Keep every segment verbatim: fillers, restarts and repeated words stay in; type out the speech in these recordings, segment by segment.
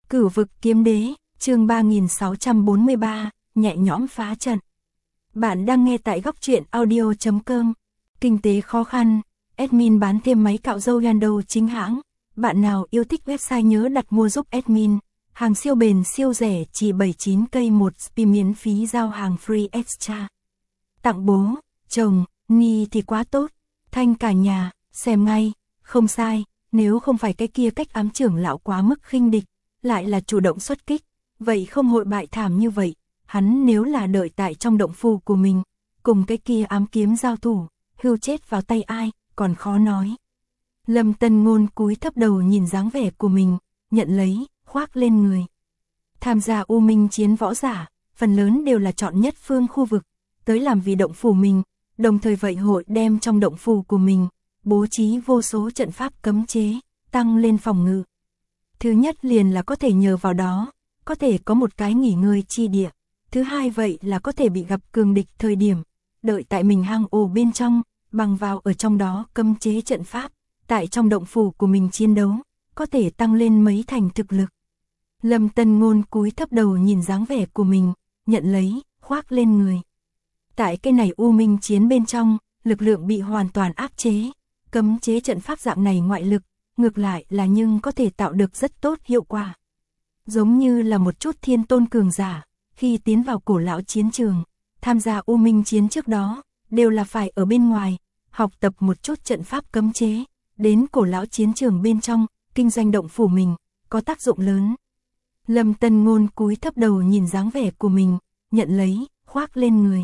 Cửu vực kiếm đế, chương ba nghìn sáu trăm bốn mươi ba, nhẹ nhõm phá trận. Bạn đang nghe tại góc truyện audio chấm com. Kinh tế khó khăn, admin bán thêm máy cạo râu Yando chính hãng. Bạn nào yêu thích website nhớ đặt mua giúp admin. Hàng siêu bền siêu rẻ chỉ bảy mươi chín cây một spi miễn phí giao hàng free extra. Tặng bố, chồng, Ni thì quá tốt. Thanh cả nhà, xem ngay, không sai, nếu không phải cái kia cách ám trưởng lão quá mức khinh địch, lại là chủ động xuất kích, vậy không hội bại thảm như vậy. Hắn nếu là đợi tại trong động phủ của mình, cùng cái kia ám kiếm giao thủ, hưu chết vào tay ai, còn khó nói. Lâm Tân Ngôn cúi thấp đầu nhìn dáng vẻ của mình, nhận lấy, khoác lên người. Tham gia U Minh chiến võ giả, phần lớn đều là chọn nhất phương khu vực, tới làm vì động phủ mình, đồng thời vậy hội đem trong động phủ của mình, bố trí vô số trận pháp cấm chế, tăng lên phòng ngự. Thứ nhất liền là có thể nhờ vào đó, có thể có một cái nghỉ ngơi chi địa. Thứ hai vậy là có thể bị gặp cường địch thời điểm, đợi tại mình hang ổ bên trong, bằng vào ở trong đó cấm chế trận pháp, tại trong động phủ của mình chiến đấu, có thể tăng lên mấy thành thực lực. Lâm Tân Ngôn cúi thấp đầu nhìn dáng vẻ của mình, nhận lấy, khoác lên người. Tại cái này U Minh chiến bên trong, lực lượng bị hoàn toàn áp chế, cấm chế trận pháp dạng này ngoại lực, ngược lại là nhưng có thể tạo được rất tốt hiệu quả. Giống như là một chút thiên tôn cường giả, khi tiến vào cổ lão chiến trường, tham gia U Minh chiến trước đó, đều là phải ở bên ngoài, học tập một chút trận pháp cấm chế, đến cổ lão chiến trường bên trong, kinh doanh động phủ mình, có tác dụng lớn. Lâm Tân Ngôn cúi thấp đầu nhìn dáng vẻ của mình, nhận lấy, khoác lên người.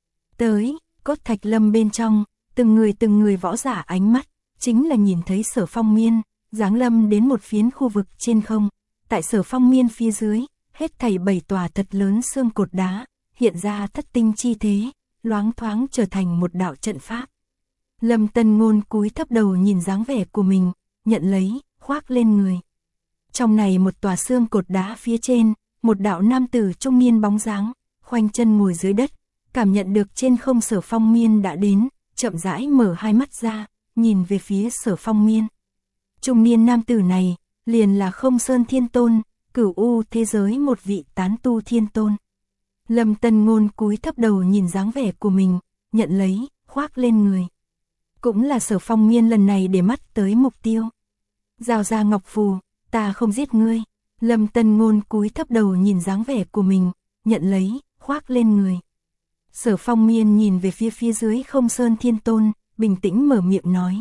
Tới, cốt thạch lâm bên trong, từng người từng người võ giả ánh mắt, chính là nhìn thấy Sở Phong Miên, giáng lâm đến một phiến khu vực trên không, tại Sở Phong Miên phía dưới, hết thảy bảy tòa thật lớn xương cột đá, hiện ra thất tinh chi thế, loáng thoáng trở thành một đạo trận pháp. Lâm Tân Ngôn cúi thấp đầu nhìn dáng vẻ của mình, nhận lấy, khoác lên người. Trong này một tòa xương cột đá phía trên, một đạo nam tử trung niên bóng dáng, khoanh chân ngồi dưới đất, cảm nhận được trên không Sở Phong Miên đã đến, chậm rãi mở hai mắt ra, nhìn về phía Sở Phong Miên. Trung niên nam tử này, liền là Không Sơn Thiên Tôn, Cửu U thế giới một vị tán tu thiên tôn. Lâm Tân Ngôn cúi thấp đầu nhìn dáng vẻ của mình, nhận lấy, khoác lên người. Cũng là Sở Phong Miên lần này để mắt tới mục tiêu. Giao ra ngọc phù, ta không giết ngươi. Lâm Tân Ngôn cúi thấp đầu nhìn dáng vẻ của mình, nhận lấy, khoác lên người. Sở Phong Miên nhìn về phía phía dưới Không Sơn Thiên Tôn, bình tĩnh mở miệng nói.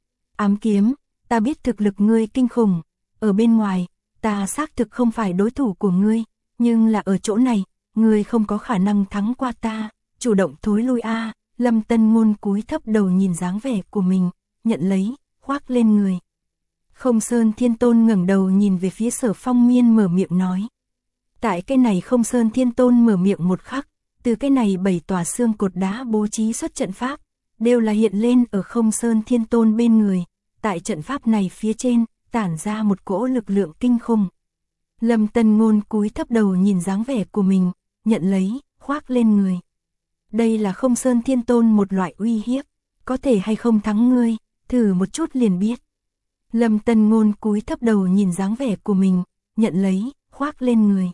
Ám kiếm, ta biết thực lực ngươi kinh khủng, ở bên ngoài, ta xác thực không phải đối thủ của ngươi, nhưng là ở chỗ này, ngươi không có khả năng thắng qua ta, chủ động thối lui a. À. Lâm Tân Ngôn cúi thấp đầu nhìn dáng vẻ của mình, nhận lấy, khoác lên người. Không Sơn Thiên Tôn ngẩng đầu nhìn về phía Sở Phong Miên mở miệng nói. Tại cái này Không Sơn Thiên Tôn mở miệng một khắc, từ cái này bảy tòa xương cột đá bố trí xuất trận pháp, đều là hiện lên ở Không Sơn Thiên Tôn bên người, tại trận pháp này phía trên, tản ra một cỗ lực lượng kinh khủng. Lâm Tân Ngôn cúi thấp đầu nhìn dáng vẻ của mình, nhận lấy, khoác lên người. Đây là Không Sơn Thiên Tôn một loại uy hiếp, có thể hay không thắng ngươi, thử một chút liền biết. Lâm Tân Ngôn cúi thấp đầu nhìn dáng vẻ của mình, nhận lấy, khoác lên người.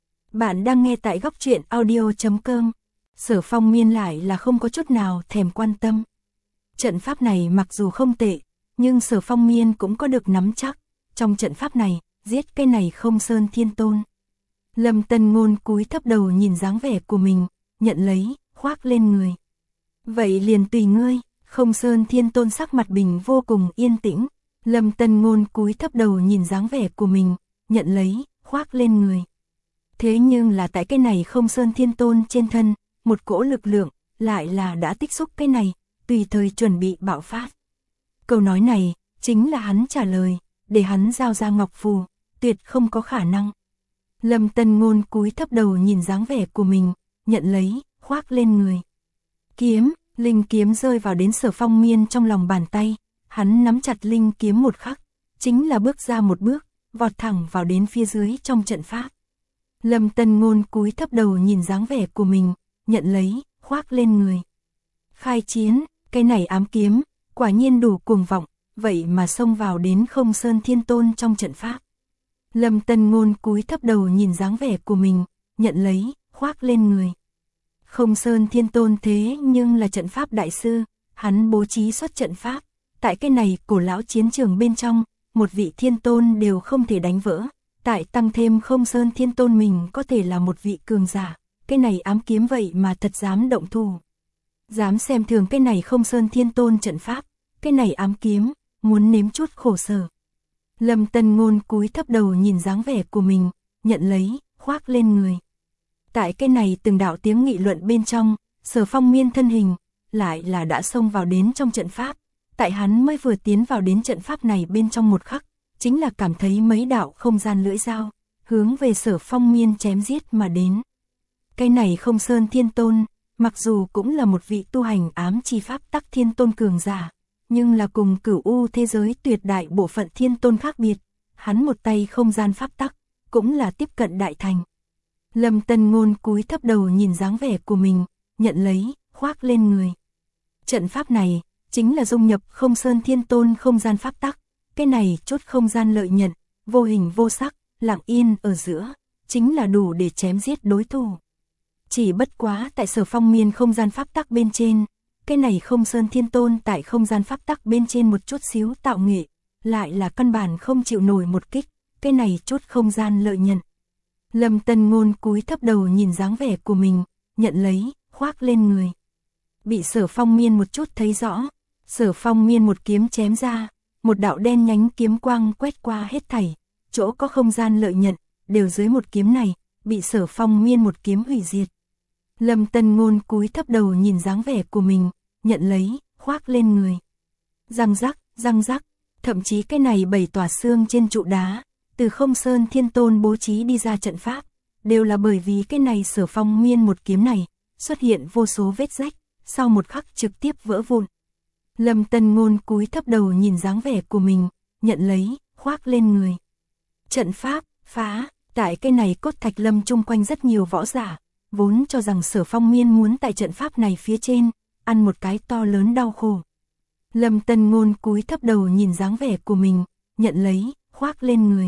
Bạn đang nghe tại góc truyện audio chấm com. Sở Phong Miên lại là không có chút nào thèm quan tâm. Trận pháp này mặc dù không tệ, nhưng Sở Phong Miên cũng có được nắm chắc, trong trận pháp này, giết cái này Không Sơn Thiên Tôn. Lâm Tân Ngôn cúi thấp đầu nhìn dáng vẻ của mình, nhận lấy, khoác lên người. Vậy liền tùy ngươi. Không Sơn Thiên Tôn sắc mặt bình vô cùng yên tĩnh. Lâm Tân Ngôn cúi thấp đầu nhìn dáng vẻ của mình, nhận lấy, khoác lên người. Thế nhưng là tại cái này Không Sơn Thiên Tôn trên thân, một cỗ lực lượng, lại là đã tích xúc cái này, tùy thời chuẩn bị bạo phát. Câu nói này, chính là hắn trả lời, để hắn giao ra ngọc phù, tuyệt không có khả năng. Lâm Tân Ngôn cúi thấp đầu nhìn dáng vẻ của mình, nhận lấy, khoác lên người. Kiếm, linh kiếm rơi vào đến Sở Phong Miên trong lòng bàn tay, hắn nắm chặt linh kiếm một khắc, chính là bước ra một bước, vọt thẳng vào đến phía dưới trong trận pháp. Lâm Tân Ngôn cúi thấp đầu nhìn dáng vẻ của mình, nhận lấy, khoác lên người. Khai chiến, cái này ám kiếm, quả nhiên đủ cuồng vọng, vậy mà xông vào đến Không Sơn Thiên Tôn trong trận pháp. Lâm Tân Ngôn cúi thấp đầu nhìn dáng vẻ của mình, nhận lấy, khoác lên người. Không Sơn Thiên Tôn thế nhưng là trận pháp đại sư, hắn bố trí xuất trận pháp. Tại cái này cổ lão chiến trường bên trong, một vị thiên tôn đều không thể đánh vỡ. Tại tăng thêm Không Sơn Thiên Tôn mình có thể là một vị cường giả. Cái này ám kiếm vậy mà thật dám động thủ. Dám xem thường cái này Không Sơn Thiên Tôn trận pháp. Cái này ám kiếm, muốn nếm chút khổ sở. Lâm Tân Ngôn cúi thấp đầu nhìn dáng vẻ của mình, nhận lấy, khoác lên người. Tại cái này từng đạo tiếng nghị luận bên trong, Sở Phong Miên thân hình, lại là đã xông vào đến trong trận pháp. Tại hắn mới vừa tiến vào đến trận pháp này bên trong một khắc, chính là cảm thấy mấy đạo không gian lưỡi dao, hướng về Sở Phong Miên chém giết mà đến. Cái này Không Sơn Thiên Tôn, mặc dù cũng là một vị tu hành ám chi pháp tắc thiên tôn cường giả, nhưng là cùng Cửu U thế giới tuyệt đại bộ phận thiên tôn khác biệt, hắn một tay không gian pháp tắc, cũng là tiếp cận đại thành. Lâm Tân Ngôn cúi thấp đầu nhìn dáng vẻ của mình, nhận lấy, khoác lên người. Trận pháp này, chính là dung nhập Không Sơn Thiên Tôn không gian pháp tắc, cái này chốt không gian lợi nhận, vô hình vô sắc, lặng yên ở giữa, chính là đủ để chém giết đối thủ. Chỉ bất quá tại Sở Phong Miên không gian pháp tắc bên trên, cái này Không Sơn Thiên Tôn tại không gian pháp tắc bên trên một chút xíu tạo nghệ, lại là căn bản không chịu nổi một kích, cái này chốt không gian lợi nhận. Lâm Tân Ngôn cúi thấp đầu nhìn dáng vẻ của mình, nhận lấy, khoác lên người. Bị Sở Phong Miên một chút thấy rõ, Sở Phong Miên một kiếm chém ra, một đạo đen nhánh kiếm quang quét qua hết thảy, chỗ có không gian lợi nhận, đều dưới một kiếm này, bị Sở Phong Miên một kiếm hủy diệt. Lâm Tân Ngôn cúi thấp đầu nhìn dáng vẻ của mình, nhận lấy, khoác lên người. Răng rắc, răng rắc, thậm chí cái này bảy tòa xương trên trụ đá, từ Không Sơn Thiên Tôn bố trí đi ra trận pháp, đều là bởi vì cái này Sở Phong Miên một kiếm này, xuất hiện vô số vết rách, sau một khắc trực tiếp vỡ vụn. Lâm Tân Ngôn cúi thấp đầu nhìn dáng vẻ của mình, nhận lấy, khoác lên người. Trận pháp, phá, tại cái này cốt thạch lâm chung quanh rất nhiều võ giả, vốn cho rằng Sở Phong Miên muốn tại trận pháp này phía trên, ăn một cái to lớn đau khổ. Lâm Tân Ngôn cúi thấp đầu nhìn dáng vẻ của mình, nhận lấy, khoác lên người.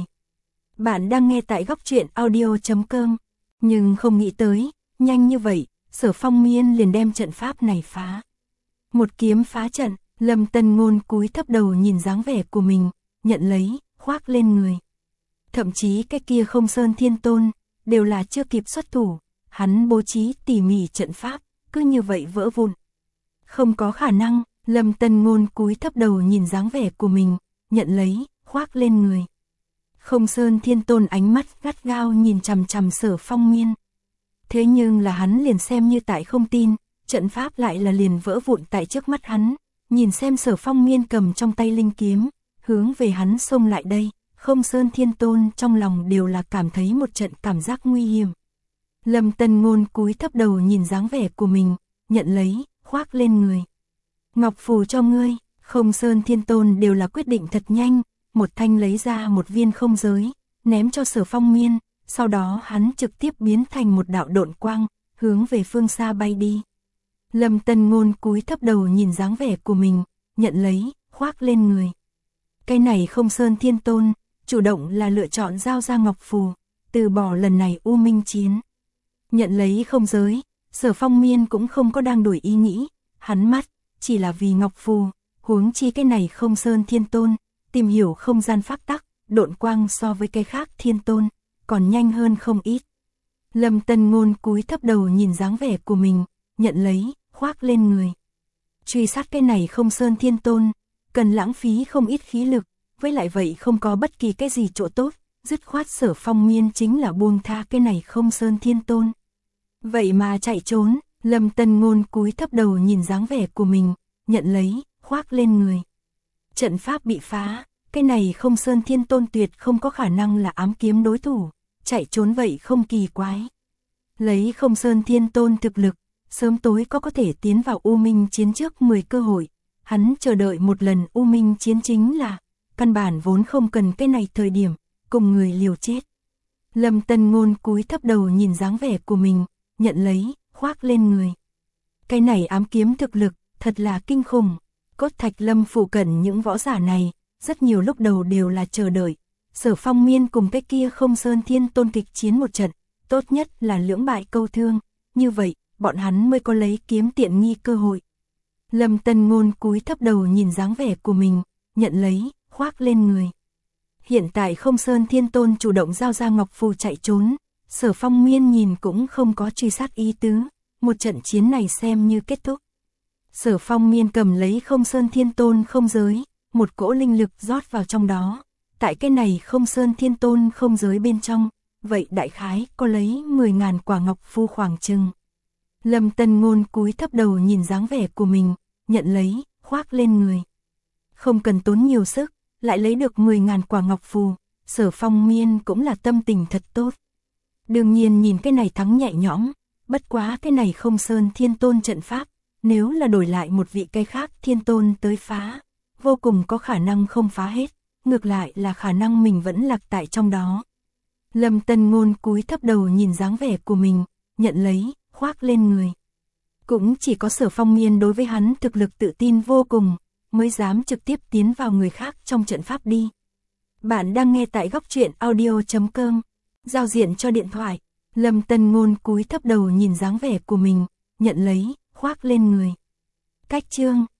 Bạn đang nghe tại góc truyện audio chấm com, nhưng không nghĩ tới, nhanh như vậy, Sở Phong Miên liền đem trận pháp này phá. Một kiếm phá trận, Lâm Tân Ngôn cúi thấp đầu nhìn dáng vẻ của mình, nhận lấy, khoác lên người. Thậm chí cái kia Không Sơn Thiên Tôn, đều là chưa kịp xuất thủ, hắn bố trí tỉ mỉ trận pháp, cứ như vậy vỡ vụn. Không có khả năng, Lâm Tân Ngôn cúi thấp đầu nhìn dáng vẻ của mình, nhận lấy, khoác lên người. Không Sơn Thiên Tôn ánh mắt gắt gao nhìn chằm chằm Sở Phong Miên. Thế nhưng là hắn liền xem như tại không tin, trận pháp lại là liền vỡ vụn tại trước mắt hắn, nhìn xem Sở Phong Miên cầm trong tay linh kiếm, hướng về hắn xông lại đây, Không Sơn Thiên Tôn trong lòng đều là cảm thấy một trận cảm giác nguy hiểm. Lâm Tân Ngôn cúi thấp đầu nhìn dáng vẻ của mình, nhận lấy, khoác lên người. Ngọc phù cho ngươi, Không Sơn Thiên Tôn đều là quyết định thật nhanh, một thanh lấy ra một viên không giới, ném cho Sở Phong Miên, sau đó hắn trực tiếp biến thành một đạo độn quang, hướng về phương xa bay đi. Lâm Tân Ngôn cúi thấp đầu nhìn dáng vẻ của mình, nhận lấy, khoác lên người. Cái này Không Sơn Thiên Tôn, chủ động là lựa chọn giao ra ngọc phù, từ bỏ lần này U Minh chiến. Nhận lấy không giới, Sở Phong Miên cũng không có đang đổi ý nghĩ, hắn mắt, chỉ là vì ngọc phù, huống chi cái này Không Sơn Thiên Tôn, tìm hiểu không gian pháp tắc, độn quang so với cái khác Thiên Tôn, còn nhanh hơn không ít. Lâm Tân Ngôn cúi thấp đầu nhìn dáng vẻ của mình, nhận lấy, khoác lên người. Truy sát cái này Không Sơn Thiên Tôn, cần lãng phí không ít khí lực, với lại vậy không có bất kỳ cái gì chỗ tốt, dứt khoát Sở Phong Miên chính là buông tha cái này Không Sơn Thiên Tôn. Vậy mà chạy trốn, Lâm Tân Ngôn cúi thấp đầu nhìn dáng vẻ của mình, nhận lấy, khoác lên người. Trận pháp bị phá, cái này Không Sơn Thiên Tôn tuyệt không có khả năng là ám kiếm đối thủ, chạy trốn vậy không kỳ quái. Lấy Không Sơn Thiên Tôn thực lực, sớm tối có có thể tiến vào U Minh chiến trước mười cơ hội, hắn chờ đợi một lần U Minh chiến chính là, căn bản vốn không cần cái này thời điểm, cùng người liều chết. Lâm Tân Ngôn cúi thấp đầu nhìn dáng vẻ của mình, nhận lấy, khoác lên người. Cái này ám kiếm thực lực, thật là kinh khủng. Cốt thạch lâm phụ cận những võ giả này, rất nhiều lúc đầu đều là chờ đợi. Sở Phong Miên cùng cái kia Không Sơn Thiên Tôn kịch chiến một trận, tốt nhất là lưỡng bại câu thương, như vậy, bọn hắn mới có lấy kiếm tiện nghi cơ hội. Lâm Tân Ngôn cúi thấp đầu nhìn dáng vẻ của mình, nhận lấy, khoác lên người. Hiện tại Không Sơn Thiên Tôn chủ động giao ra ngọc phù chạy trốn, Sở Phong Miên nhìn cũng không có truy sát ý tứ, một trận chiến này xem như kết thúc. Sở Phong Miên cầm lấy Không Sơn Thiên Tôn không giới, một cỗ linh lực rót vào trong đó. Tại cái này Không Sơn Thiên Tôn không giới bên trong, vậy đại khái có lấy mười ngàn quả ngọc phù khoảng chừng. Lâm Tân Ngôn cúi thấp đầu nhìn dáng vẻ của mình, nhận lấy, khoác lên người. Không cần tốn nhiều sức, lại lấy được mười ngàn quả ngọc phù, Sở Phong Miên cũng là tâm tình thật tốt. Đương nhiên nhìn cái này thắng nhẹ nhõm, bất quá cái này Không Sơn Thiên Tôn trận pháp, nếu là đổi lại một vị cây khác Thiên Tôn tới phá, vô cùng có khả năng không phá hết, ngược lại là khả năng mình vẫn lạc tại trong đó. Lâm Tân Ngôn cúi thấp đầu nhìn dáng vẻ của mình, nhận lấy, khoác lên người. Cũng chỉ có Sở Phong Miên đối với hắn thực lực tự tin vô cùng, mới dám trực tiếp tiến vào người khác trong trận pháp đi. Bạn đang nghe tại góc truyện audio chấm com, giao diện cho điện thoại. Lâm Tân Ngôn cúi thấp đầu nhìn dáng vẻ của mình, nhận lấy, khoác lên người. Cách chương